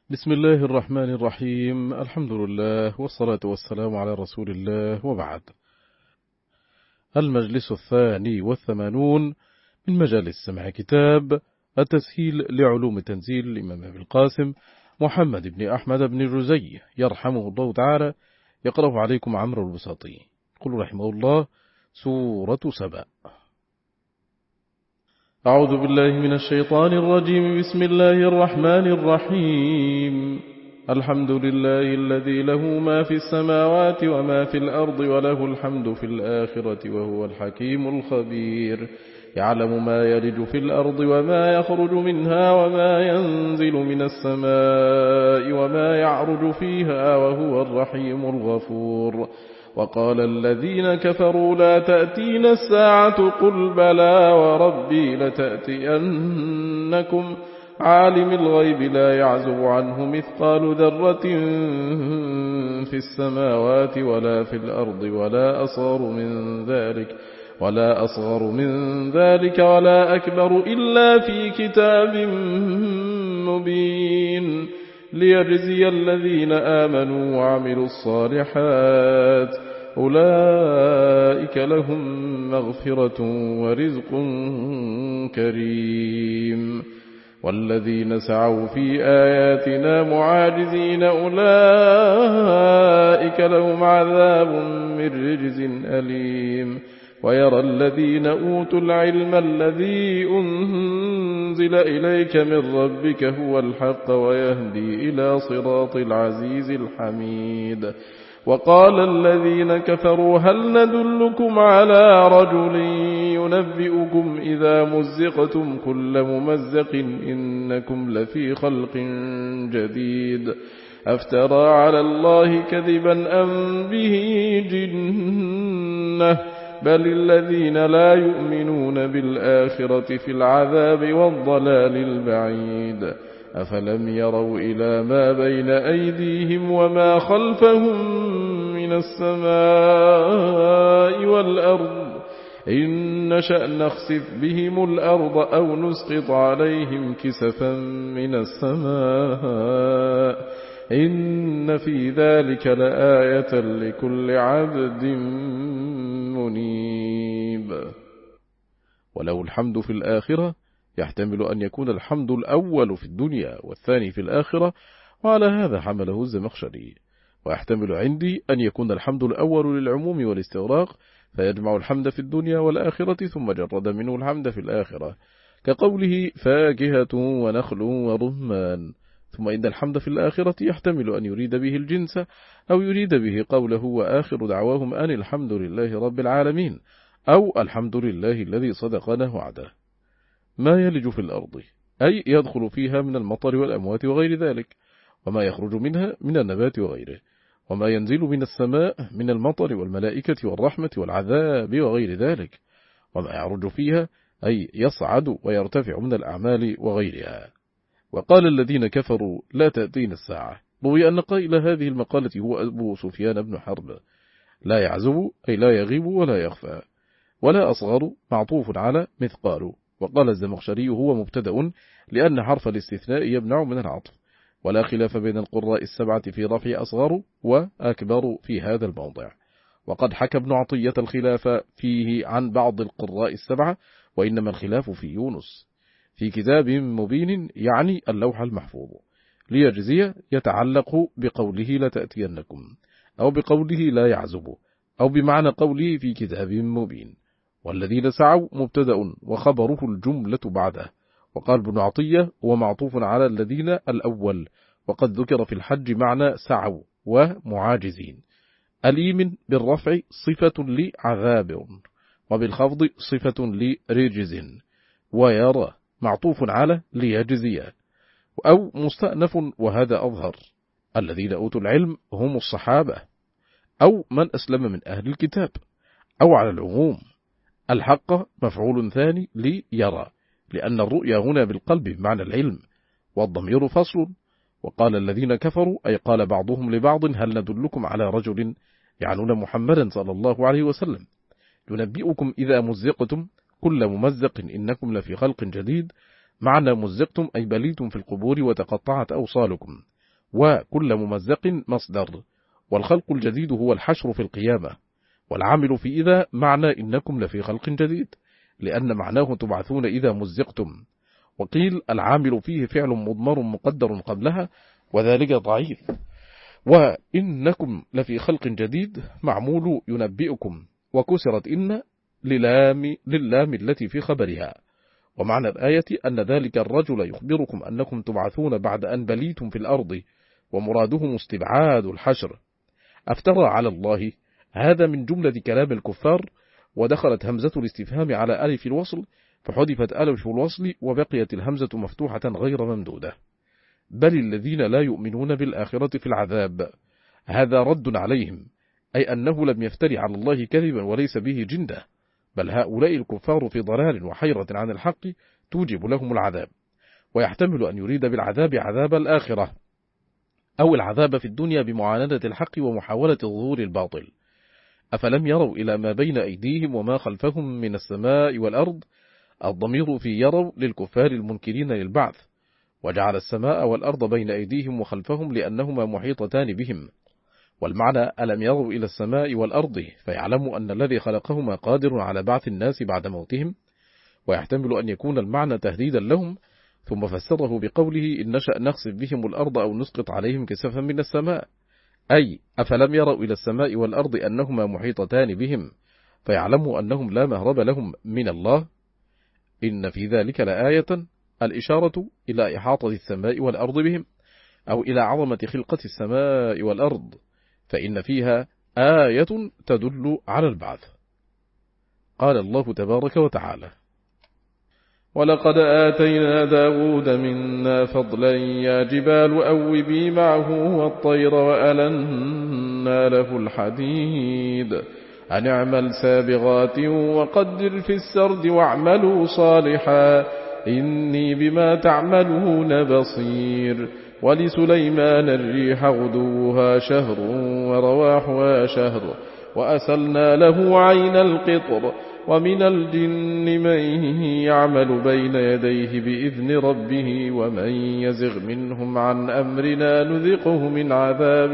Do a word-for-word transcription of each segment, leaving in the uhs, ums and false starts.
بسم الله الرحمن الرحيم. الحمد لله والصلاة والسلام على رسول الله، وبعد. المجلس الثاني والثمانون من مجالس سمع كتاب التسهيل لعلوم تنزيل الإمام أبي القاسم محمد بن أحمد بن الرزي يرحمه الله تعالى. يقرأ عليكم عمرو البساطي. قل رحمه الله: سورة سبأ. أعوذ بالله من الشيطان الرجيم. بسم الله الرحمن الرحيم. الحمد لله الذي له ما في السماوات وما في الأرض وله الحمد في الآخرة وهو الحكيم الخبير. يعلم ما يلج في الأرض وما يخرج منها وما ينزل من السماء وما يعرج فيها وهو الرحيم الغفور. وقال الذين كفروا: لا تأتينا الساعة. قل بلى وربي لتأتينكم عالم الغيب لا يعزب عنه مثقال ذرة في السماوات ولا في الأرض ولا أصغر من ذلك ولا أصغر من ذلك ولا أكبر إلا في كتاب مبين، ليجزي الذين آمنوا وعملوا الصالحات أولئك لهم مغفرة ورزق كريم. والذين سعوا في آياتنا معاجزين أولئك لهم عذاب من رجز أليم. ويرى الذين أوتوا العلم الذي أنزل إليك من ربك هو الحق ويهدي إلى صراط العزيز الحميد. وقال الذين كفروا: هل ندلكم على رجل ينبئكم إذا مزقتم كل ممزق إنكم لفي خلق جديد. أفترى على الله كذبا أم به جنة؟ بل الذين لا يؤمنون بالآخرة في العذاب والضلال البعيد. أفلم يروا إلى ما بين أيديهم وما خلفهم من السماء والأرض إن نشأ نخسف بهم الأرض أو نسقط عليهم كسفا من السماء إن في ذلك لآية لكل عبد منيب. وله الحمد في الآخرة يحتمل أن يكون الحمد الأول في الدنيا والثاني في الآخرة، وعلى هذا حمله الزمخشري. ويحتمل عندي أن يكون الحمد الأول للعموم والاستغراق، فيجمع الحمد في الدنيا والآخرة ثم جرد منه الحمد في الآخرة، كقوله: فاكهة ونخل ورمان. ثم إن الحمد في الآخرة يحتمل أن يريد به الجنس، أو يريد به قوله: وآخر دعواهم أن الحمد لله رب العالمين، أو الحمد لله الذي صدقنا وعده. ما يلج في الأرض أي يدخل فيها من المطر والأموات وغير ذلك، وما يخرج منها من النبات وغيره، وما ينزل من السماء من المطر والملائكة والرحمة والعذاب وغير ذلك، وما يعرج فيها أي يصعد ويرتفع من الأعمال وغيرها. وقال الذين كفروا: لا تأتين الساعة. روي أن قائل هذه المقالة هو أبو سفيان بن حرب. لا يعزب أي لا يغيب ولا يخفى، ولا أصغر معطوف على مثقال. وقال الزمخشري: هو مبتدأ لأن حرف الاستثناء يمنع من العطف. ولا خلاف بين القراء السبعة في رفع أصغر وأكبر في هذا الموضع. وقد حكى ابن عطية الخلاف فيه عن بعض القراء السبعة، وإنما الخلاف في يونس. في كتاب مبين يعني اللوح المحفوظ. ليجزي يتعلق بقوله لتأتينكم، أو بقوله لا يعزب، أو بمعنى قوله في كتاب مبين. والذين سعوا مبتدأ وخبره الجملة بعده. وقال ابن عطية: ومعطوف على الذين الأول. وقد ذكر في الحج معنى سعوا ومعاجزين. أليم بالرفع صفة لعذاب، وبالخفض صفة لرجز. ويرى معطوف على ليجزي، أو مستأنف وهذا أظهر. الذين أوتوا العلم هم الصحابة، أو من أسلم من أهل الكتاب، أو على العموم. الحق مفعول ثاني ليرى، لأن الرؤيا هنا بالقلب بمعنى العلم، والضمير فصل. وقال الذين كفروا أي قال بعضهم لبعض: هل ندلكم على رجل، يعنون محمدا صلى الله عليه وسلم، ينبئكم إذا مزقتم كل ممزق إنكم لفي خلق جديد. معنى مزقتم أي بليتم في القبور وتقطعت أوصالكم، وكل ممزق مصدر، والخلق الجديد هو الحشر في القيامة، والعامل في إذا معنى إنكم لفي خلق جديد، لأن معناه تبعثون إذا مزقتم. وقيل العامل فيه فعل مضمر مقدر قبلها، وذلك ضعيف. وإنكم لفي خلق جديد معمول ينبئكم، وكسرت إن للام, للام التي في خبرها. ومعنى الآية أن ذلك الرجل يخبركم أنكم تبعثون بعد أن بليتم في الأرض، ومرادهم استبعاد الحشر. أفترى على الله، هذا من جملة كلام الكفار، ودخلت همزة الاستفهام على ألف الوصل، فحذفت ألف الوصل وبقيت الهمزة مفتوحة غير ممدودة. بل الذين لا يؤمنون بالآخرة في العذاب، هذا رد عليهم، أي أنه لم يفتري على الله كذبا وليس به جندة، بل هؤلاء الكفار في ضلال وحيرة عن الحق توجب لهم العذاب. ويحتمل أن يريد بالعذاب عذاب الآخرة، أو العذاب في الدنيا بمعاندة الحق ومحاولة ظهور الباطل. أفلم يروا إلى ما بين أيديهم وما خلفهم من السماء والأرض؟ الضمير في يروا للكفار المنكرين للبعث، وجعل السماء والأرض بين أيديهم وخلفهم لأنهما محيطتان بهم. والمعنى ألم يروا إلى السماء والأرض فيعلموا أن الذي خلقهما قادر على بعث الناس بعد موتهم. ويحتمل أن يكون المعنى تهديدا لهم، ثم فسره بقوله إن نشأ نخسف بهم الأرض أو نسقط عليهم كسفا من السماء، أي أفلم يروا إلى السماء والأرض أنهما محيطتان بهم فيعلموا أنهم لا مهرب لهم من الله. إن في ذلك لآية، الإشارة إلى إحاطة السماء والأرض بهم، أو إلى عظمة خلقة السماء والأرض، فإن فيها آية تدل على البعث. قال الله تبارك وتعالى: ولقد آتينا داود منا فضلا يا جبال أوبي معه والطير وألنا له الحديد أن اعمل سابغات وقدر في السرد واعملوا صالحا إني بما تعملون بصير. ولسليمان الريح غدوها شهر ورواحها شهر وأسلنا له عين القطر ومن الجن من يعمل بين يديه بإذن ربه ومن يزغ منهم عن أمرنا نذقه من عذاب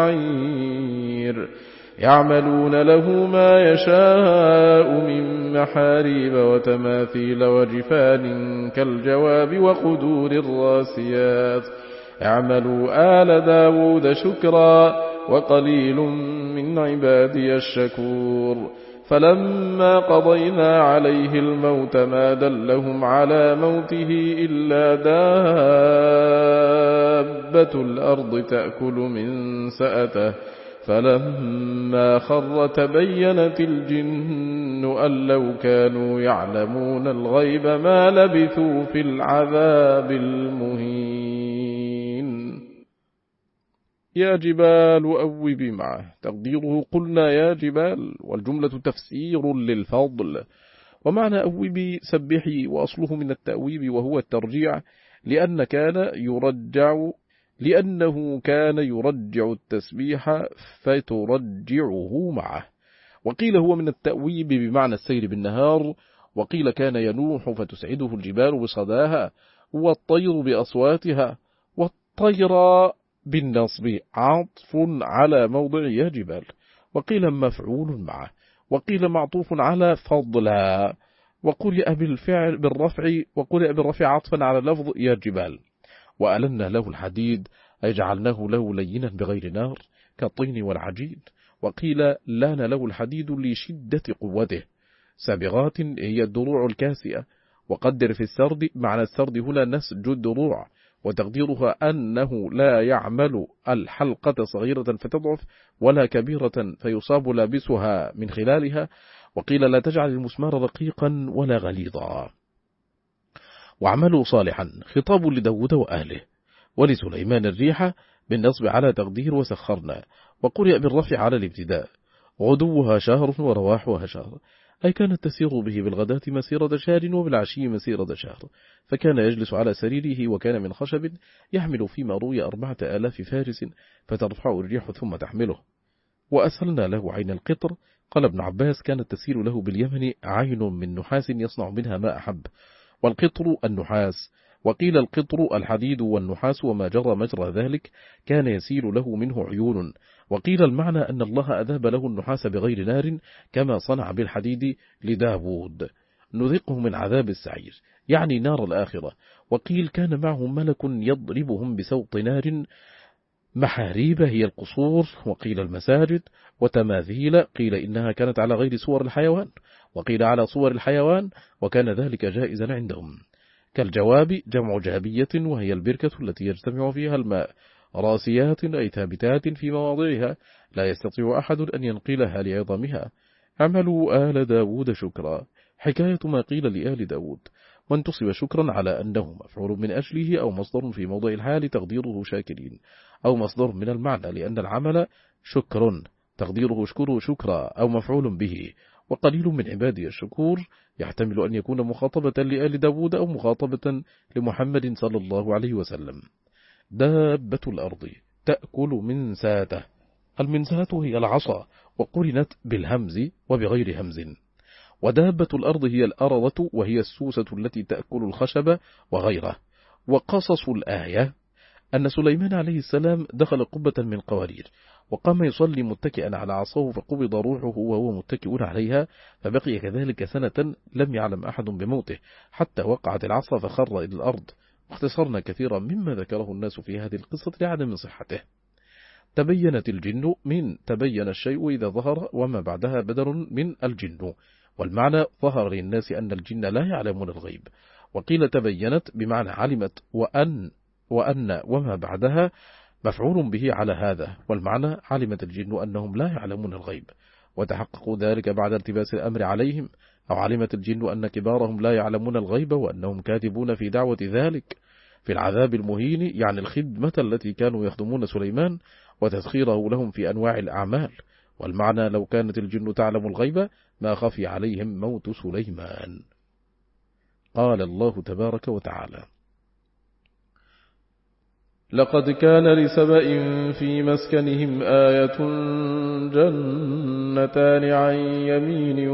السعير. يعملون له ما يشاء من محاريب وتماثيل وجفان كالجواب وقدور الراسيات. اعملوا آل داود شكرا وقليل من عبادي الشكور. فلما قضينا عليه الموت ما دلهم على موته إلا دابة الأرض تأكل من سأته فلما خر تبينت الجن أن لو كانوا يعلمون الغيب ما لبثوا في العذاب المهين. يا جبال أوبي معه، تقديره قلنا يا جبال، والجملة تفسير للفضل. ومعنى أوبي سبحي، وأصله من التأويب وهو الترجيع، لأن كان يرجع لأنه كان يرجع التسبيح فترجعه معه. وقيل هو من التأويب بمعنى السير بالنهار، وقيل كان ينوح فتسعده الجبال بصداها والطير بأصواتها. والطير بالنصب عطف على موضع يا جبال، وقيل مفعول معه، وقيل معطوف على فضلا، وقرئ بالفعل بالرفع وقرئ بالرفع عطفا على لفظ يا جبال. وألنا له الحديد أي جعلناه له لينا بغير نار كالطين والعجين. وقيل لان له الحديد لشدة قوته. سابغات هي الدروع الكاسئة. وقدر في السرد، معنى السرد هنا نسج الدروع، وتقديرها أنه لا يعمل الحلقة صغيرة فتضعف ولا كبيرة فيصاب لابسها من خلالها. وقيل لا تجعل المسمار رقيقا ولا غليظا. واعملوا صالحا خطاب لداود وأهله. ولسليمان الريح بالنصب على تقدير وسخرنا، وقرئ بالرفع على الابتداء. غدوها شهر ورواحها شهر، أي كانت تسير به بالغداة مسيرة شهر وبالعشي مسيرة شهر. فكان يجلس على سريره وكان من خشب يحمل فيما روي أربعة آلاف فارس فترفع الريح ثم تحمله. وأسهلنا له عين القطر. قال ابن عباس كانت تسير له باليمن عين من نحاس يصنع منها ما أحب، والقطر النحاس. وقيل القطر الحديد والنحاس وما جرى مجرى ذلك كان يسيل له منه عيون. وقيل المعنى أن الله أذهب له النحاس بغير نار كما صنع بالحديد لداود. نذقه من عذاب السعير يعني نار الآخرة. وقيل كان معه ملك يضربهم بسوط نار محاريب هي القصور، وقيل المساجد، وتماثيل قيل إنها كانت على غير صور الحيوان، وقيل على صور الحيوان، وكان ذلك جائزا عندهم. كالجواب جمع جابية وهي البركة التي يجتمع فيها الماء، راسيات أي ثابتات في مواضعها لا يستطيع أحد أن ينقلها لعظمها. اعملوا آل داود شكرا، حكاية ما قيل لآل داود، وانتصب شكرا على أنه مفعول من أجله أو مصدر في موضع الحال تقديره شاكرين، أو مصدر من المعنى لأن العمل شكر تقديره اشكروا شكرا أو مفعول به. وقليل من عبادي الشكور يحتمل أن يكون مخاطبة لآل داود أو مخاطبة لمحمد صلى الله عليه وسلم. دابة الأرض تأكل من ساته، المنساة هي العصا وقرنت بالهمز وبغير همز. ودابة الأرض هي الأرضة وهي السوسة التي تأكل الخشب وغيره. وقصص الآية أن سليمان عليه السلام دخل قبة من قوارير وقام يصلي متكئا على عصاه فقبض روحه وهو متكئ عليها، فبقي كذلك سنة لم يعلم أحد بموته حتى وقعت العصا فخر إلى الأرض. واختصرنا كثيرا مما ذكره الناس في هذه القصة لعدم صحته. تبينت الجن من تبين الشيء إذا ظهر، وما بعدها بدل من الجن، والمعنى ظهر للناس أن الجن لا يعلمون الغيب. وقيل تبينت بمعنى علمت، وأن وأن وما بعدها مفعول به على هذا، والمعنى علمت الجن أنهم لا يعلمون الغيب، وتحققوا ذلك بعد التباس الأمر عليهم، أو علمت الجن أن كبارهم لا يعلمون الغيب وأنهم كاذبون في دعوة ذلك. في العذاب المهين يعني الخدمة التي كانوا يخدمون سليمان وتسخيره لهم في أنواع الأعمال، والمعنى لو كانت الجن تعلم الغيب ما خفي عليهم موت سليمان. قال الله تبارك وتعالى: لقد كان لسبإ في مسكنهم آية جنتان عن يمين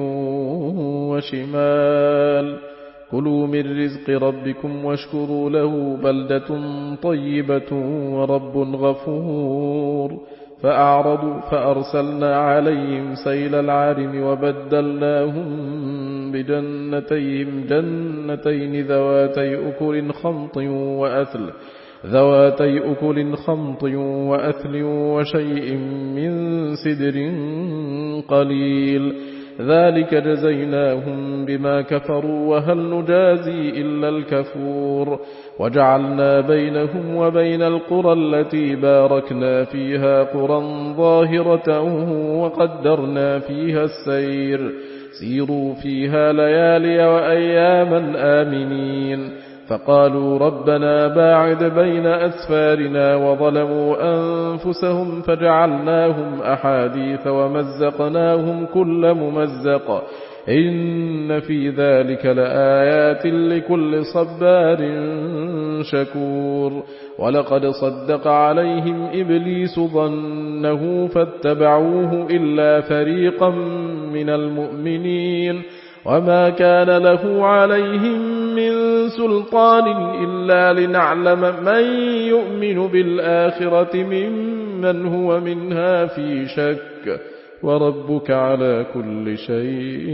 وشمال كلوا من رزق ربكم واشكروا له بلدة طيبة ورب غفور. فأعرضوا فأرسلنا عليهم سيل العارم وبدلناهم بجنتيهم جنتين ذواتي أكل خمط وأثل ذواتي أكل خمط وأثل وشيء من سدر قليل ذلك جزيناهم بما كفروا وهل نجازي إلا الكفور. وجعلنا بينهم وبين القرى التي باركنا فيها قرى ظاهرة وقدرنا فيها السير سيروا فيها ليالي وأياما آمنين. فقالوا ربنا باعد بين أسفارنا وظلموا أنفسهم فجعلناهم أحاديث ومزقناهم كل ممزق إن في ذلك لآيات لكل صبار شكور. ولقد صدق عليهم إبليس ظنه فاتبعوه إلا فريقا من المؤمنين وما كان له عليهم من سلطان إلا لنعلم من يؤمن بالآخرة ممن هو منها في شك وربك على كل شيء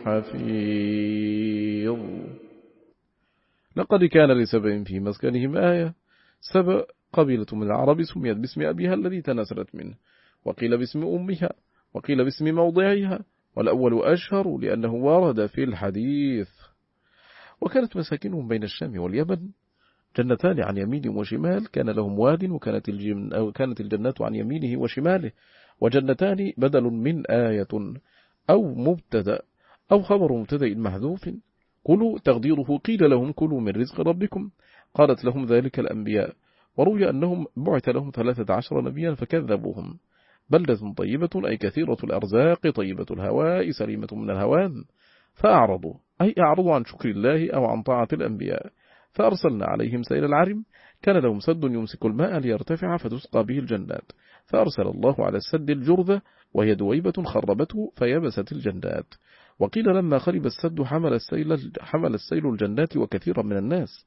حفيظ. لقد كان لسبأ في مسكنهم آية. سبأ قبيلة من العرب سميت باسم أبيها الذي تناسلت منه، وقيل باسم أمها، وقيل باسم موضعها، والأول أشهر لأنه ورد في الحديث. وكانت مساكنهم بين الشام واليمن، جنتان عن يمين وشمال، كان لهم واد وكانت الجن أو كانت الجنات عن يمينه وشماله. وجنتان بدل من آية أو مبتدأ أو خبر مبتدأ محذوف. كلوا تقديره قيل لهم كلوا من رزق ربكم، قالت لهم ذلك الأنبياء. وروي أنهم بعث لهم ثلاثة عشر نبيا فكذبوهم. بلدة طيبة أي كثيرة الأرزاق طيبة الهواء سليمة من الهوام. فأعرضوا أي أعرضوا عن شكر الله أو عن طاعة الأنبياء. فأرسلنا عليهم سيل العرم، كان لهم سد يمسك الماء ليرتفع فتسقى به الجنات، فأرسل الله على السد الجرذة وهي دويبة خربته فيبست الجنات. وقيل لما خرب السد حمل السيل, حمل السيل الجنات وكثيرا من الناس.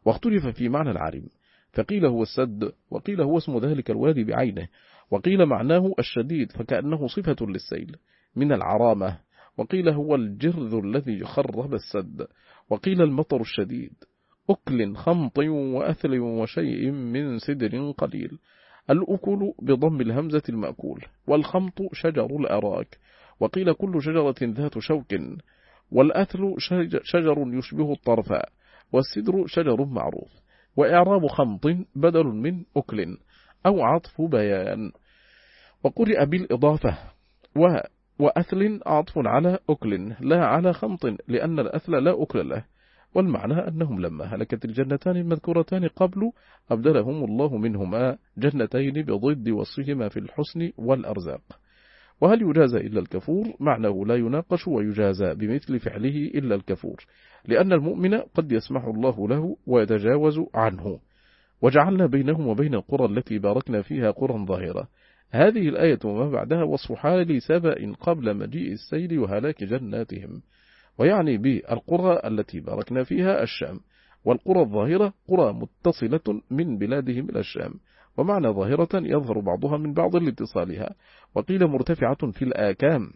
واختلف في معنى العارم، فقيل هو السد، وقيل هو اسم ذلك الوادي بعينه، وقيل معناه الشديد فكأنه صفة للسيل من العرامة، وقيل هو الجرذ الذي خرب السد، وقيل المطر الشديد، أكل خمط وأثل وشيء من سدر قليل. الأكل بضم الهمزة المأكول، والخمط شجر الأراك، وقيل كل شجرة ذات شوك، والأثل شجر يشبه الطرفاء، والسدر شجر معروف. وإعراب خمط بدل من أكل أو عطف بيان. وقرئ بالإضافة، و وأثل عطف على أكل لا على خمط، لأن الأثل لا أكل له. والمعنى أنهم لما هلكت الجنتان المذكورتان قبل أبدلهم الله منهما جنتين بضد وصفهما في الحسن والأرزاق. وهل يجازى إلا الكفور؟ معناه لا يناقش ويجازى بمثل فعله إلا الكفور، لأن المؤمن قد يسمح الله له ويتجاوز عنه. وجعلنا بينهم وبين القرى التي باركنا فيها قرى ظاهرة. هذه الآية وما بعدها وصف حال سبأ قبل مجيء السيل وهلاك جناتهم، ويعني بالقرى التي باركنا فيها الشام، والقرى الظاهرة قرى متصلة من بلادهم إلى الشام، ومعنى ظاهرة يظهر بعضها من بعض لاتصالها، وقيل مرتفعة في الآكام.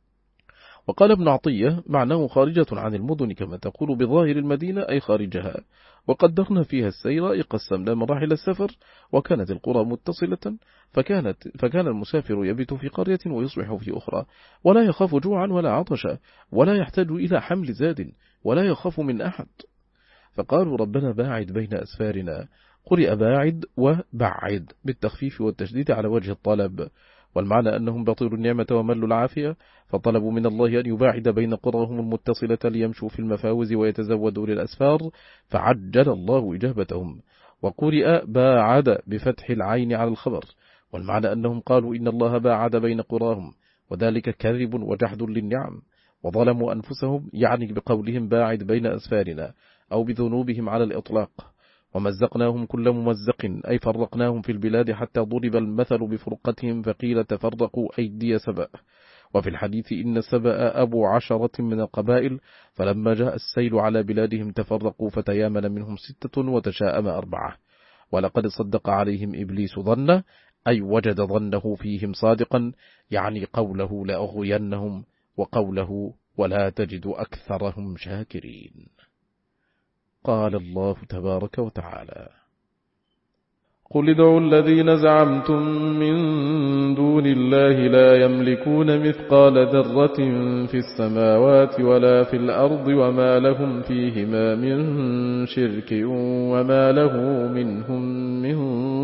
وقال ابن عطية معناه خارجة عن المدن كما تقول بظاهر المدينة أي خارجها. وقدرنا فيها السير أي قسمنا مراحل السفر، وكانت القرى متصلة، فكانت فكان المسافر يبت في قرية ويصبح في أخرى، ولا يخاف جوعا ولا عطشا، ولا يحتاج إلى حمل زاد، ولا يخاف من أحد. فقالوا ربنا باعد بين أسفارنا، قرئ باعد وبعد بالتخفيف والتشديد على وجه الطلب، والمعنى أنهم بطلوا النعمة وملوا العافية، فطلبوا من الله أن يباعد بين قراهم المتصلة ليمشوا في المفاوز ويتزودوا للأسفار، فعجل الله إجابتهم. وقرئ باعد بفتح العين على الخبر، والمعنى أنهم قالوا إن الله باعد بين قراهم، وذلك كذب وجحد للنعم، وظلموا أنفسهم، يعني بقولهم باعد بين أسفارنا، أو بذنوبهم على الإطلاق. ومزقناهم كل ممزق أي فرقناهم في البلاد حتى ضرب المثل بفرقتهم، فقيل تفرقوا أيدي سبأ. وفي الحديث إن سبأ أبو عشرة من القبائل، فلما جاء السيل على بلادهم تفرقوا، فتيامن منهم ستة وتشاءم أربعة. ولقد صدق عليهم إبليس ظنه أي وجد ظنه فيهم صادقا، يعني قوله لأغوينهم، وقوله ولا تجد أكثرهم شاكرين. قال الله تبارك وتعالى: قل ادعوا الذين زعمتم من دون الله لا يملكون مثقال ذرة في السماوات ولا في الأرض وما لهم فيهما من شرك وما له منهم من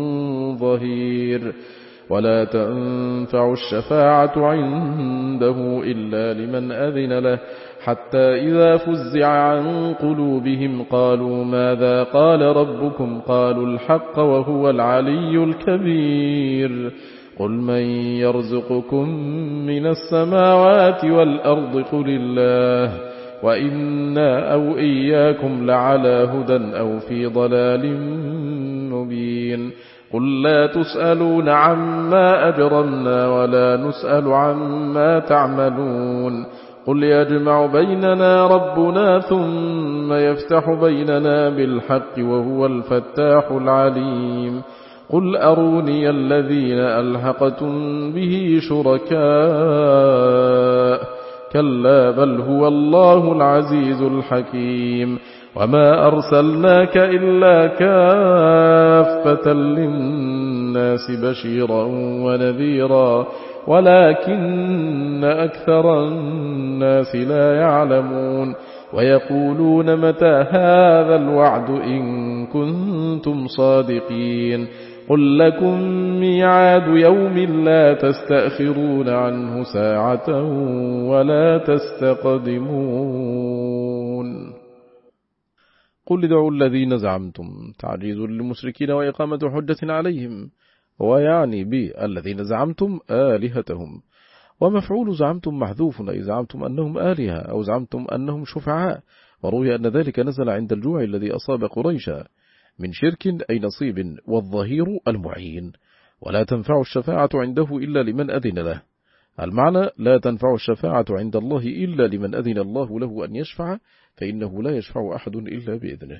ظهير. ولا تنفع الشفاعة عنده إلا لمن أذن له، حتى إذا فزع عن قلوبهم قالوا ماذا قال ربكم؟ قالوا الحق وهو العلي الكبير. قل من يرزقكم من السماوات والأرض؟ قل الله، وإنا أو إياكم لعلى هدى أو في ضلال مبين. قل لا تسألون عما أجرمنا ولا نسأل عما تعملون. قل يجمع بيننا ربنا ثم يفتح بيننا بالحق وهو الفتاح العليم. قل أروني الذين ألحقتم به شركاء، كلا بل هو الله العزيز الحكيم. وما أرسلناك إلا كافة للناس بشيرا ونذيرا ولكن أكثر الناس لا يعلمون. ويقولون متى هذا الوعد إن كنتم صادقين. قل لكم ميعاد يوم لا تستأخرون عنه ساعة ولا تستقدمون. قل ادعوا الذين زعمتم تعجيز للمشركين وإقامة حجة عليهم، ويعني بالذين زعمتم آلهتهم. ومفعول زعمتم محذوف، أي زعمتم أنهم آلهة أو زعمتم أنهم شفعاء. وروي أن ذلك نزل عند الجوع الذي أصاب قريشا من شرك أي نصيب، والظهير المعين. ولا تنفع الشفاعة عنده إلا لمن أذن له. المعنى لا تنفع الشفاعة عند الله إلا لمن أذن الله له أن يشفع، فإنه لا يشفع أحد إلا بإذنه.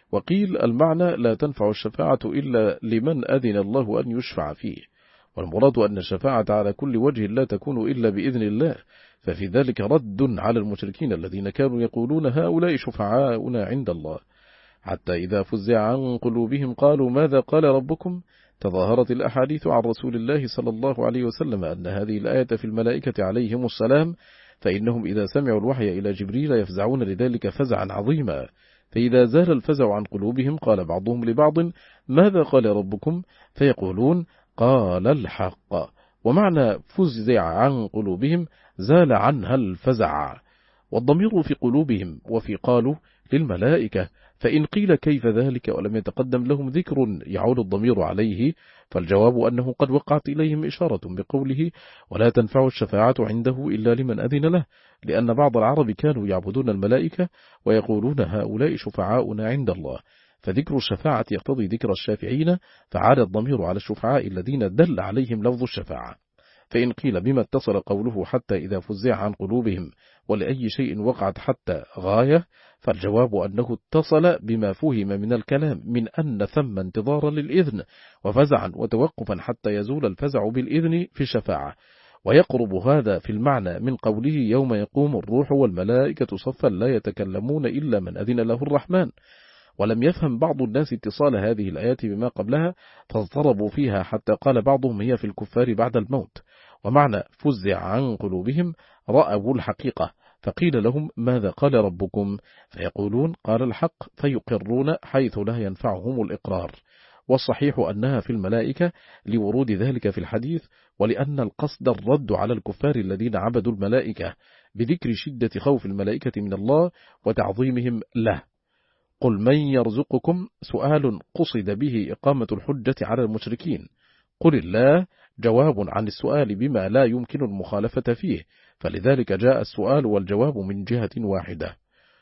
وقيل المعنى لا تنفع الشفاعة إلا لمن أذن الله أن يشفع فيه، والمراد أن الشفاعة على كل وجه لا تكون إلا بإذن الله، ففي ذلك رد على المشركين الذين كانوا يقولون هؤلاء شفعاؤنا عند الله، حتى إذا فزع عن قلوبهم قالوا ماذا قال ربكم. تظاهرت الأحاديث عن رسول الله صلى الله عليه وسلم أن هذه الآية في الملائكة عليهم السلام، فإنهم إذا سمعوا الوحي إلى جبريل يفزعون لذلك فزعا عظيما، فإذا زال الفزع عن قلوبهم قال بعضهم لبعض ماذا قال ربكم، فيقولون قال الحق. ومعنى فزع عن قلوبهم زال عنها الفزع، والضمير في قلوبهم وفي قالوا للملائكة، فإن قيل كيف ذلك ولم يتقدم لهم ذكر يعود الضمير عليه، فالجواب أنه قد وقعت إليهم إشارة بقوله ولا تنفع الشفاعة عنده إلا لمن أذن له، لأن بعض العرب كانوا يعبدون الملائكة ويقولون هؤلاء شفعاؤنا عند الله، فذكر الشفاعة يقتضي ذكر الشافعين، فعاد الضمير على الشفعاء الذين دل عليهم لفظ الشفاعة. فإن قيل بما اتصل قوله حتى إذا فزع عن قلوبهم ولأي شيء وقعت حتى غاية، فالجواب أنه اتصل بما فهم من الكلام من أن ثم انتظارا للإذن وفزعا وتوقفا حتى يزول الفزع بالإذن في الشفاعة، ويقرب هذا في المعنى من قوله يوم يقوم الروح والملائكة صفا لا يتكلمون إلا من أذن له الرحمن. ولم يفهم بعض الناس اتصال هذه الآيات بما قبلها فاضطربوا فيها حتى قال بعضهم هي في الكفار بعد الموت، ومعنى فزع عن قلوبهم رأوا الحقيقة، فقيل لهم ماذا قال ربكم، فيقولون قال الحق، فيقرون حيث لا ينفعهم الإقرار. والصحيح أنها في الملائكة لورود ذلك في الحديث، ولأن القصد الرد على الكفار الذين عبدوا الملائكة بذكر شدة خوف الملائكة من الله وتعظيمهم له. قل من يرزقكم سؤال قصد به إقامة الحجة على المشركين، قل الله جواب عن السؤال بما لا يمكن المخالفة فيه، فلذلك جاء السؤال والجواب من جهة واحدة.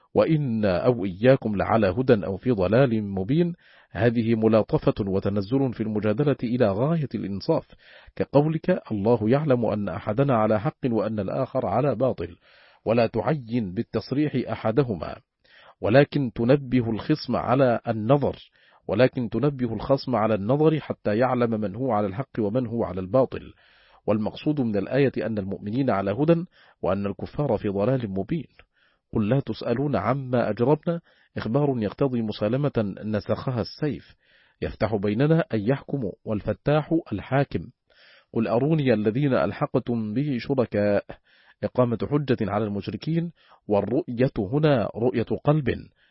وإن أو إياكم لعلى هدى أو في ضلال مبين، هذه ملاطفة وتنزل في المجادلة إلى غاية الإنصاف، كقولك الله يعلم أن أحدنا على حق وأن الآخر على باطل، ولا تعين بالتصريح أحدهما، ولكن تنبه الخصم على النظر ولكن تنبه الخصم على النظر حتى يعلم من هو على الحق ومن هو على الباطل. والمقصود من الآية أن المؤمنين على هدى وأن الكفار في ضلال مبين. قل لا تسألون عما أجربنا إخبار يقتضي مسالمة نسخها السيف، يفتح بيننا أن يحكم والفتاح الحاكم. قل أروني الذين ألحقتم به شركاء، إقامة حجة على المشركين، والرؤية هنا رؤية قلب،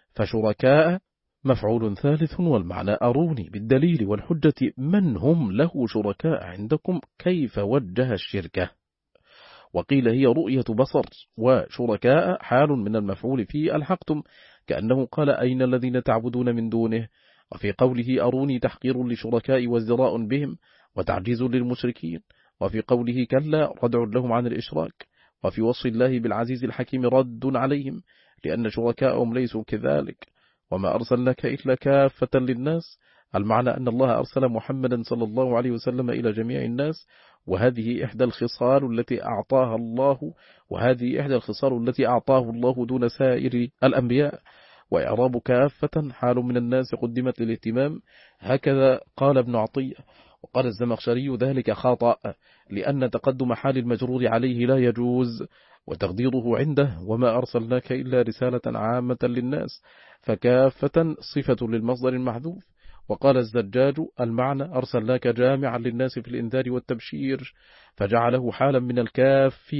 فشركاء مفعول ثالث، والمعنى أروني بالدليل والحجة من هم له شركاء عندكم كيف وجه الشركة. وقيل هي رؤية بصر، وشركاء حال من المفعول فيه ألحقتم، كأنه قال أين الذين تعبدون من دونه. وفي قوله أروني تحقير لشركاء وازدراء بهم وتعجيز للمشركين، وفي قوله كلا ردع لهم عن الإشراك، وفي وصف الله بالعزيز الحكيم رد عليهم لأن شركاءهم ليسوا كذلك. وما أرسلناك إلا كافة للناس، المعنى أن الله أرسل محمدا صلى الله عليه وسلم إلى جميع الناس، وهذه إحدى الخصال التي أعطاها الله وهذه إحدى الخصال التي أعطاه الله دون سائر الأنبياء. وإعراب كافة حال من الناس قدمت للاهتمام، هكذا قال ابن عطية. وقال الزمخشري ذلك خطأ، لأن تقدم حال المجرور عليه لا يجوز، وتقديره عنده وما أرسلناك إلا رسالة عامة للناس، فكافة صفة للمصدر المحذوف. وقال الزجاج المعنى أرسلناك جامعا للناس في الإنذار والتبشير، فجعله حالا من الكاف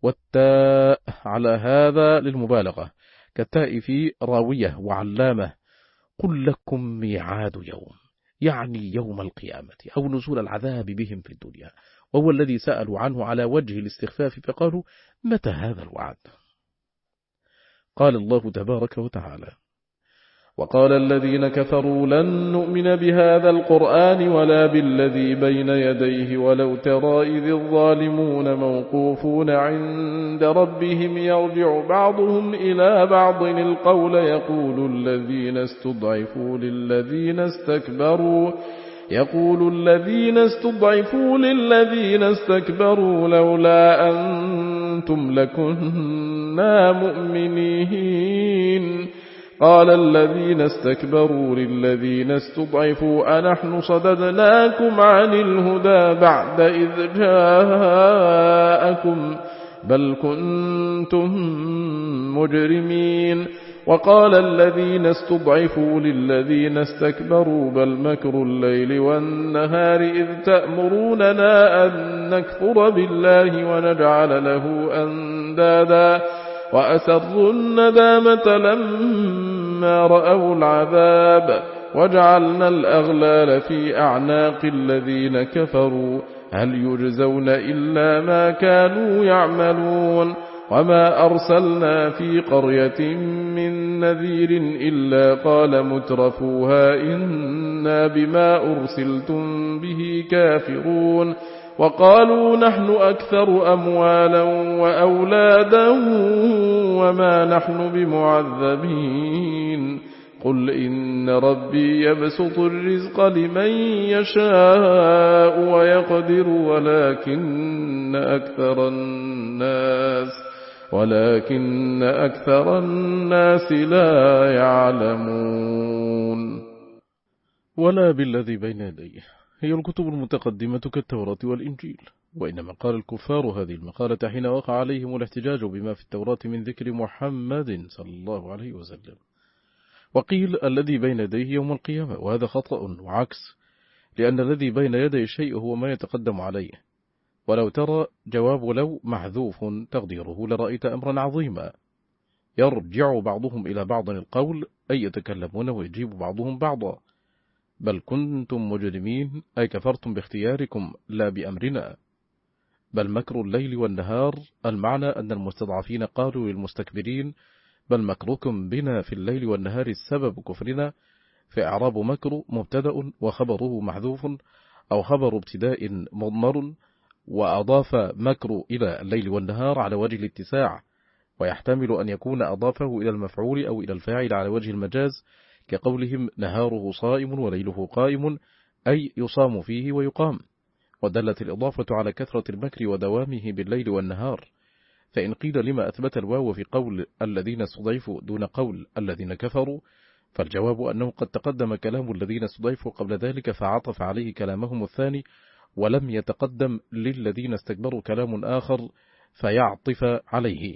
والتاء على هذا للمبالغة، كالتاء في راوية وعلامة. قل لكم ميعاد يوم، يعني يوم القيامة أو نزول العذاب بهم في الدنيا، وهو الذي سألوا عنه على وجه الاستخفاف، فقالوا متى هذا الوعد؟ قال الله تبارك وتعالى وقال الذين كفروا لن نؤمن بهذا القرآن ولا بالذي بين يديه ولو ترى إذ الظالمون موقوفون عند ربهم يرجع بعضهم إلى بعض القول يقول الذين استضعفوا للذين استكبروا يقول الذين استضعفوا للذين استكبروا لولا أنتم لكنا مؤمنين قال الذين استكبروا للذين استضعفوا أنحن صددناكم عن الهدى بعد إذ جاءكم بل كنتم مجرمين وقال الذين استضعفوا للذين استكبروا بل مكر الليل والنهار إذ تأمروننا أن نكفر بالله ونجعل له أندادا وأسروا الندامة لما رأوا العذاب وجعلنا الأغلال في أعناق الذين كفروا هل يجزون إلا ما كانوا يعملون وما أرسلنا في قرية من نذير إلا قال مترفوها إنا بما أرسلتم به كافرون وقالوا نحن أكثر أموالا وأولادا وما نحن بمعذبين قل إن ربي يبسط الرزق لمن يشاء ويقدر ولكن أكثر الناس ولكن أكثر الناس لا يعلمون. ولا بالذي بين يديه هي الكتب المتقدمة كالتوراة والإنجيل، وإنما قال الكفار هذه المقالة حين وقع عليهم الاحتجاج بما في التوراة من ذكر محمد صلى الله عليه وسلم. وقيل الذي بين يديه يوم القيامة، وهذا خطأ وعكس، لأن الذي بين يدي الشيء هو ما يتقدم عليه. ولو ترى جواب لو محذوف تقديره لرأيت أمرا عظيما. يرجع بعضهم إلى بعض القول أي يتكلمون ويجيب بعضهم بعضا. بل كنتم مجرمين أي كفرتم باختياركم لا بأمرنا. بل مكر الليل والنهار المعنى أن المستضعفين قالوا للمستكبرين بل مكركم بنا في الليل والنهار السبب كفرنا، فإعراب مكر مبتدأ وخبره محذوف أو خبر ابتداء مضمر، وأضاف مكر إلى الليل والنهار على وجه الاتساع، ويحتمل أن يكون أضافه إلى المفعول أو إلى الفاعل على وجه المجاز كقولهم نهاره صائم وليله قائم أي يصام فيه ويقام. ودلت الإضافة على كثرة المكر ودوامه بالليل والنهار. فإن قيل لما أثبت الواو في قول الذين استضعفوا دون قول الذين كفروا، فالجواب أنه قد تقدم كلام الذين استضعفوا قبل ذلك فعطف عليه كلامهم الثاني، ولم يتقدم للذين استكبروا كلام آخر فيعطف عليه.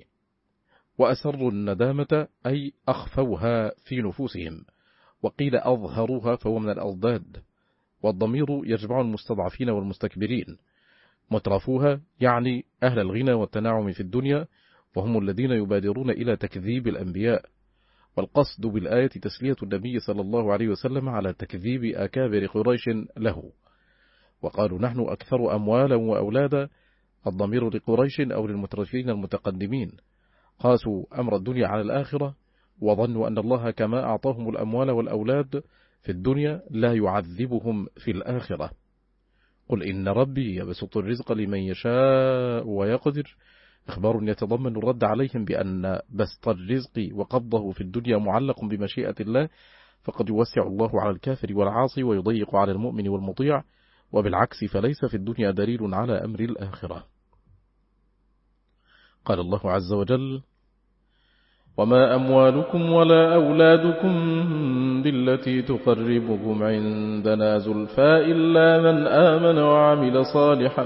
وأسروا الندامة أي أخفوها في نفوسهم، وقيل أظهروها فهو من الأضداد، والضمير يجمع المستضعفين والمستكبرين. مترفوها يعني أهل الغنى والتناعم في الدنيا، وهم الذين يبادرون إلى تكذيب الأنبياء. والقصد بالآية تسلية النبي صلى الله عليه وسلم على تكذيب أكابر قريش له. وقالوا نحن أكثر أموالا وأولادا، الضمير لقريش أو للمترفين المتقدمين. قاسوا أمر الدنيا على الآخرة، وظنوا أن الله كما أعطاهم الأموال والأولاد في الدنيا لا يعذبهم في الآخرة. قل إن ربي يبسط الرزق لمن يشاء ويقدر، إخبار يتضمن الرد عليهم بأن بسط الرزق وقبضه في الدنيا معلق بمشيئة الله، فقد يوسع الله على الكافر والعاصي ويضيق على المؤمن والمطيع، وبالعكس فليس في الدنيا دليل على أمر الآخرة. قال الله عز وجل وما أموالكم ولا أولادكم بالتي تقربكم عندنا زلفى إلا من آمن وعمل صالحا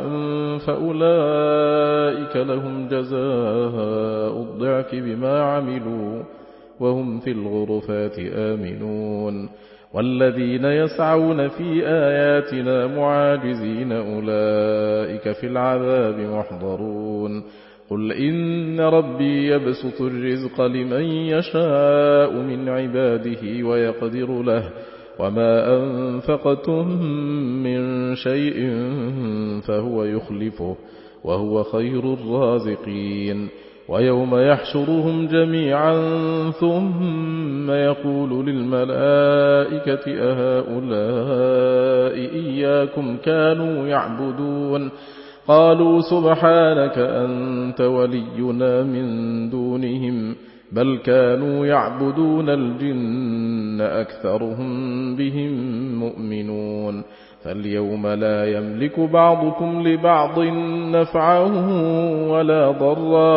فأولئك لهم جزاء الضعف بما عملوا وهم في الغرفات آمنون والذين يسعون في آياتنا معاجزين أولئك في العذاب محضرون. قل إن ربي يبسط الرزق لمن يشاء من عباده ويقدر له وما أنفقتم من شيء فهو يخلفه وهو خير الرازقين. ويوم يحشرهم جميعا ثم يقول للملائكة أهؤلاء إياكم كانوا يعبدون قالوا سبحانك أنت ولينا من دونهم بل كانوا يعبدون الجن أكثرهم بهم مؤمنون. فاليوم لا يملك بعضكم لبعض نفعا ولا ضرا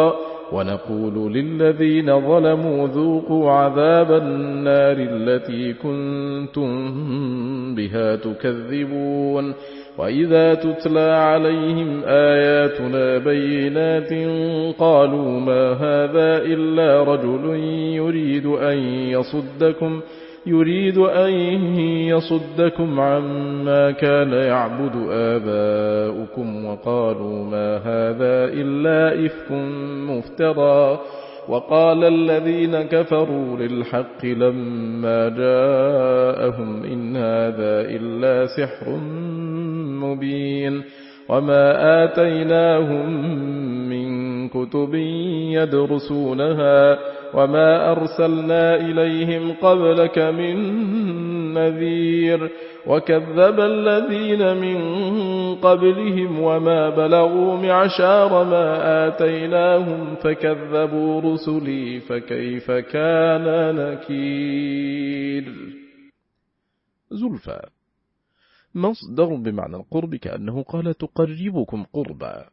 ونقول للذين ظلموا ذوقوا عذاب النار التي كنتم بها تكذبون وإذا تتلى عليهم آياتنا بينات قالوا ما هذا إلا رجل يريد أن يصدكم يريد أن يصدكم عما كان يعبد آباؤكم وقالوا ما هذا إلا إفك مفترى وقال الذين كفروا للحق لما جاءهم إن هذا إلا سحر مبين وما آتيناهم من كتب يدرسونها وما أرسلنا إليهم قبلك من نذير وكذب الذين من قبلهم وما بلغوا معشار ما آتيناهم فكذبوا رسلي فكيف كان نكير. زلفى مصدر بمعنى القرب كأنه قال تقربكم قربا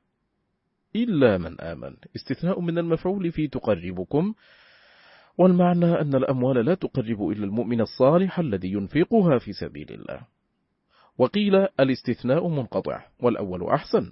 إلا من آمن، استثناء من المفعول في تقربكم، والمعنى أن الأموال لا تقرب إلا المؤمن الصالح الذي ينفقها في سبيل الله. وقيل الاستثناء منقطع والأول أحسن،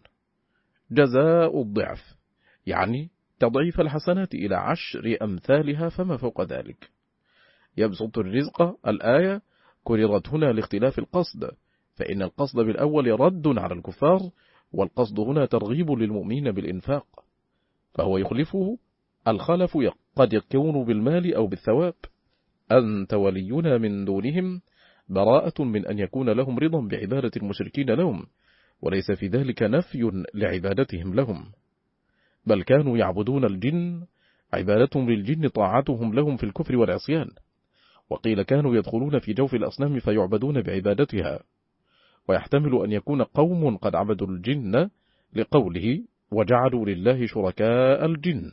جزاء الضعف يعني تضعيف الحسنات إلى عشر أمثالها فما فوق ذلك. يبسط الرزق الآية كررت هنا لاختلاف القصد، فإن القصد بالأول رد على الكفار، والقصد هنا ترغيب للمؤمنين بالإنفاق، فهو يخلفه الخلف قد يكون بالمال أو بالثواب. أنت ولينا من دونهم براءة من أن يكون لهم رضا بعبادة المشركين لهم، وليس في ذلك نفي لعبادتهم لهم، بل كانوا يعبدون الجن، عبادتهم للجن طاعتهم لهم في الكفر والعصيان. وقيل كانوا يدخلون في جوف الأصنام فيعبدون بعبادتها، ويحتمل أن يكون قوم قد عبدوا الجن لقوله وجعلوا لله شركاء الجن.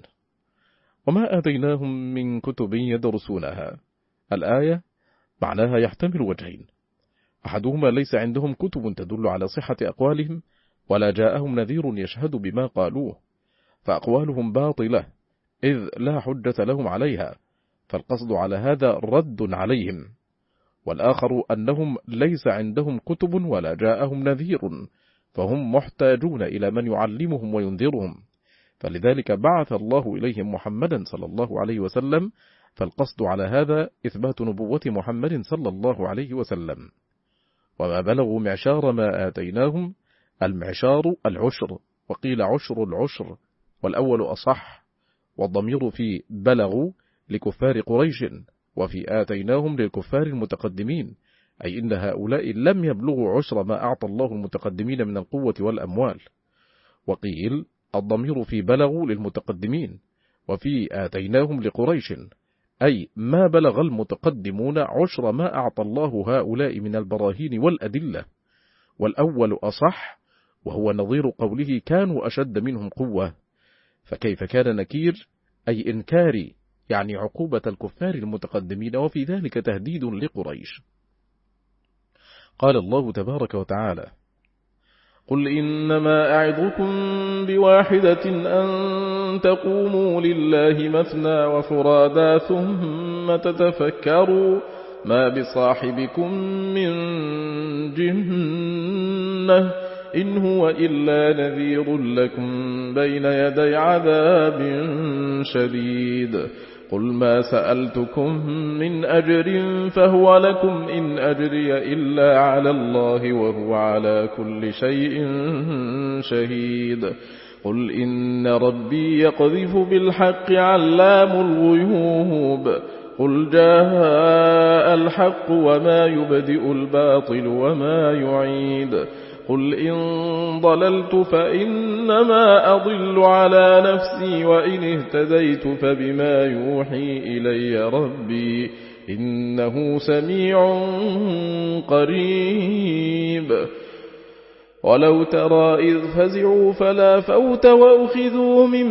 وما آتيناهم من كتب يدرسونها، الآية معناها يحتمل وجهين، أحدهما ليس عندهم كتب تدل على صحة أقوالهم ولا جاءهم نذير يشهد بما قالوه، فأقوالهم باطلة إذ لا حجة لهم عليها، فالقصد على هذا رد عليهم. والآخر أنهم ليس عندهم كتب ولا جاءهم نذير، فهم محتاجون إلى من يعلمهم وينذرهم، فلذلك بعث الله إليهم محمدا صلى الله عليه وسلم، فالقصد على هذا إثبات نبوة محمد صلى الله عليه وسلم. وما بلغوا معشار ما آتيناهم، المعشار العشر، وقيل عشر العشر، والأول أصح، والضمير في بلغوا لكفار قريش، وفي آتيناهم للكفار المتقدمين، أي إن هؤلاء لم يبلغوا عشر ما أعطى الله المتقدمين من القوة والأموال. وقيل الضمير في بلغوا للمتقدمين، وفي آتيناهم لقريش، أي ما بلغ المتقدمون عشر ما أعطى الله هؤلاء من البراهين والأدلة. والأول أصح، وهو نظير قوله كانوا أشد منهم قوة، فكيف كان نكير أي إنكاري، يعني عقوبة الكفار المتقدمين، وفي ذلك تهديد لقريش. قال الله تبارك وتعالى قل إنما أعظكم بواحدة أن تقوموا لله مثنى وفرادا ثم تتفكروا ما بصاحبكم من جنة إن هو إلا نذير لكم بين يدي عذاب شديد. قل ما سألتكم من أجر فهو لكم إن أجري إلا على الله وهو على كل شيء شهيد. قل إن ربي يقذف بالحق علام الغيوب. قل جاء الحق وما يبدئ الباطل وما يعيد. قل إن ضللت فإنما أضل على نفسي وإن اهتديت فبما يوحي إلي ربي إنه سميع قريب. ولو ترى إذ فزعوا فلا فوت وأخذوا من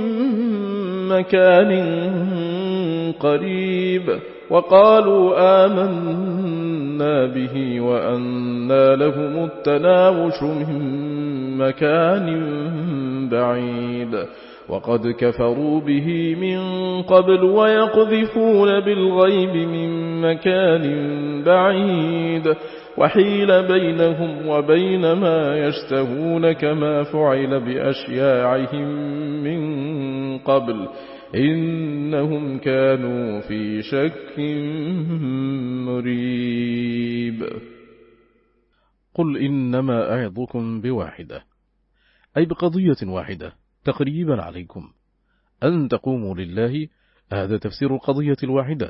مكان قريب وقالوا آمنا أحسنا به وأنى لهم التناوش من مكان بعيد وقد كفروا به من قبل ويقذفون بالغيب من مكان بعيد وحيل بينهم وبين ما يشتهون كما فعل بأشياعهم من قبل إنهم كانوا في شك مريب. قل إنما أعظكم بواحدة، أي بقضية واحدة تقريبا عليكم، أن تقوموا لله. هذا تفسير القضية الواحدة،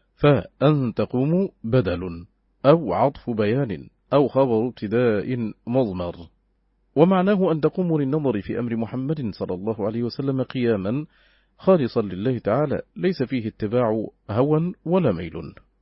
فأن تقوموا بدل أو عطف بيان أو خبر ابتداء مضمر، ومعناه أن تقوموا للنظر في أمر محمد صلى الله عليه وسلم قياما خالصا لله تعالى، ليس فيه اتباع هوى ولا ميل.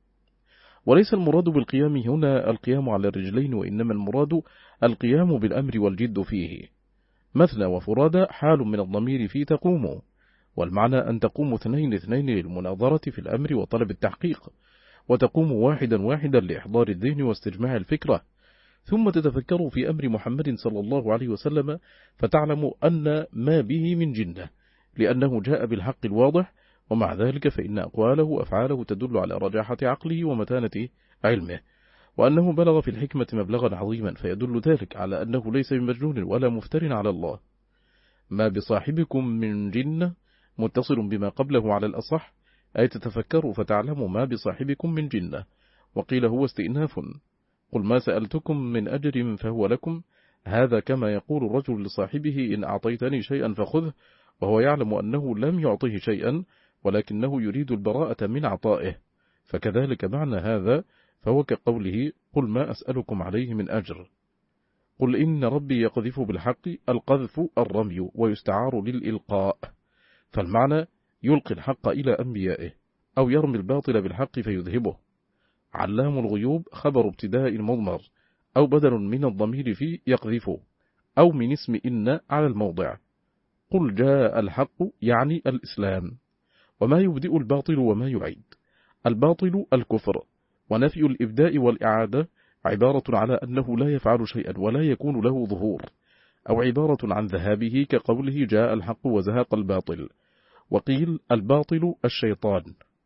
وليس المراد بالقيام هنا القيام على الرجلين، وإنما المراد القيام بالأمر والجد فيه. مثنى وفرادى حال من الضمير في تقوموا، والمعنى أن تقوموا اثنين اثنين للمناظرة في الأمر وطلب التحقيق، وتقوموا واحدا واحدا لإحضار الذهن واستجماع الفكرة، ثم تتفكروا في أمر محمد صلى الله عليه وسلم فتعلموا أن ما به من جنة، لأنه جاء بالحق الواضح، ومع ذلك فإن أقواله وأفعاله تدل على رجاحة عقله ومتانة علمه، وأنه بلغ في الحكمة مبلغا عظيما، فيدل ذلك على أنه ليس بمجنون ولا مفتر على الله. ما بصاحبكم من جنة متصل بما قبله على الأصح، أي تتفكروا فتعلموا ما بصاحبكم من جنة. وقيل هو استئناف، قل ما سألتكم من أجر فهو لكم، هذا كما يقول الرجل لصاحبه إن أعطيتني شيئا فخذه، وهو يعلم أنه لم يعطه شيئا ولكنه يريد البراءة من عطائه، فكذلك معنى هذا، فهو كقوله قل ما أسألكم عليه من أجر. قل إن ربي يقذف بالحق، القذف الرمي ويستعار للإلقاء، فالمعنى يلقي الحق إلى أنبيائه، أو يرمي الباطل بالحق فيذهبه. علام الغيوب خبر ابتداء مضمر، أو بدل من الضمير في يقذف، أو من اسم إن على الموضع. قل جاء الحق يعني الإسلام، وما يبدئ الباطل وما يعيد. الباطل الكفر، ونفي الإبداء والإعادة عبارة على أنه لا يفعل شيئا ولا يكون له ظهور، أو عبارة عن ذهابه كقوله جاء الحق وزهق الباطل. وقيل الباطل الشيطان،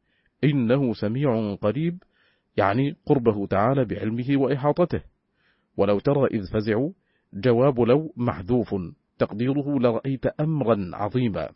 إنه سميع قريب، يعني قربه تعالى بعلمه وإحاطته. ولو ترى إذ فزعوا، جواب لو محذوف تقديره لرأيت أمرا عظيما.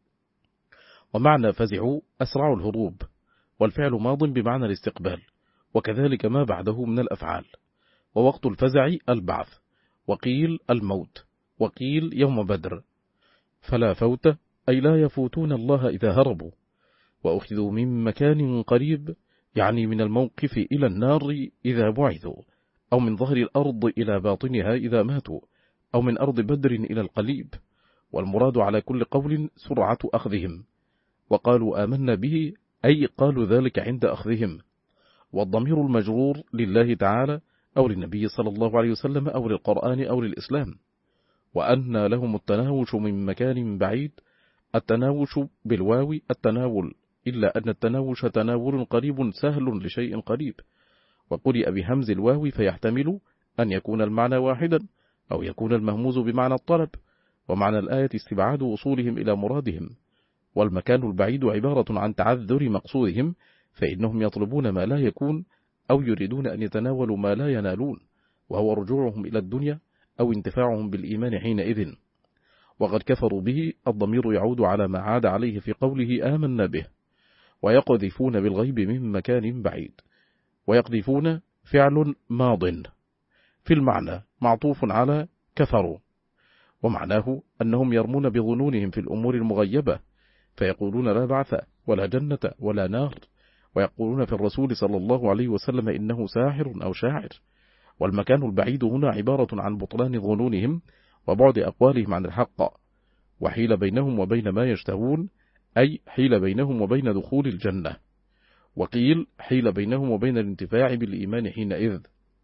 ومعنى فزعوا أسرع الهروب، والفعل ماض بمعنى الاستقبال، وكذلك ما بعده من الأفعال. ووقت الفزع البعث، وقيل الموت، وقيل يوم بدر. فلا فوت أي لا يفوتون الله إذا هربوا. وأخذوا من مكان قريب، يعني من الموقف إلى النار إذا بعثوا، أو من ظهر الأرض إلى باطنها إذا ماتوا، أو من أرض بدر إلى القليب. والمراد على كل قول سرعة أخذهم. وقالوا آمنا به، أي قالوا ذلك عند أخذهم. والضمير المجرور لله تعالى أو للنبي صلى الله عليه وسلم أو للقرآن أو للإسلام. وأن لهم التناوش من مكان بعيد، التناوش بالواو التناول، إلا أن التناوش تناول قريب سهل لشيء قريب، وقرئ بهمز الواو فيحتمل أن يكون المعنى واحدا، أو يكون المهموز بمعنى الطلب، ومعنى الآية استبعاد وصولهم إلى مرادهم. والمكان البعيد عبارة عن تعذر مقصودهم، فإنهم يطلبون ما لا يكون، أو يريدون أن يتناولوا ما لا ينالون، وهو رجوعهم إلى الدنيا أو انتفاعهم بالإيمان حينئذ. وقد كفروا به، الضمير يعود على ما عاد عليه في قوله آمنا به. ويقذفون بالغيب من مكان بعيد، ويقذفون فعل ماض في المعنى معطوف على كفروا، ومعناه أنهم يرمون بظنونهم في الأمور المغيبة، فيقولون لا بعث ولا جنة ولا نار، ويقولون في الرسول صلى الله عليه وسلم إنه ساحر أو شاعر. والمكان البعيد هنا عبارة عن بطلان ظنونهم وبعد أقوالهم عن الحق. وحيل بينهم وبين ما يشتهون، أي حيل بينهم وبين دخول الجنة. وقيل حيل بينهم وبين الانتفاع بالإيمان حينئذ.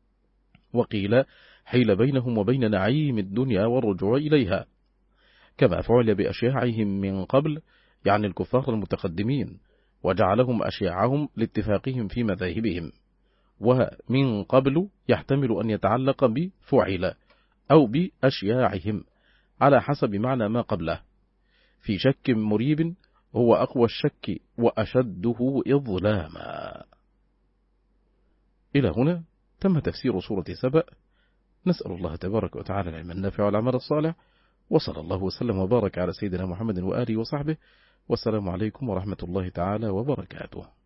وقيل حيل بينهم وبين نعيم الدنيا والرجوع إليها، كما فعل بأشياعهم من قبل، يعني الكفار المتقدمين، وجعلهم أشياعهم لاتفاقهم في مذاهبهم. ومن قبل يحتمل أن يتعلق بفعل أو بأشياعهم على حسب معنى ما قبله. في شك مريب هو أقوى الشك وأشده إظلاما. إلى هنا تم تفسير سورة سبأ. نسأل الله تبارك وتعالى العلم النافع والعمل الصالح، وصلى الله وسلم وبارك على سيدنا محمد وآله وصحبه، والسلام عليكم ورحمة الله تعالى وبركاته.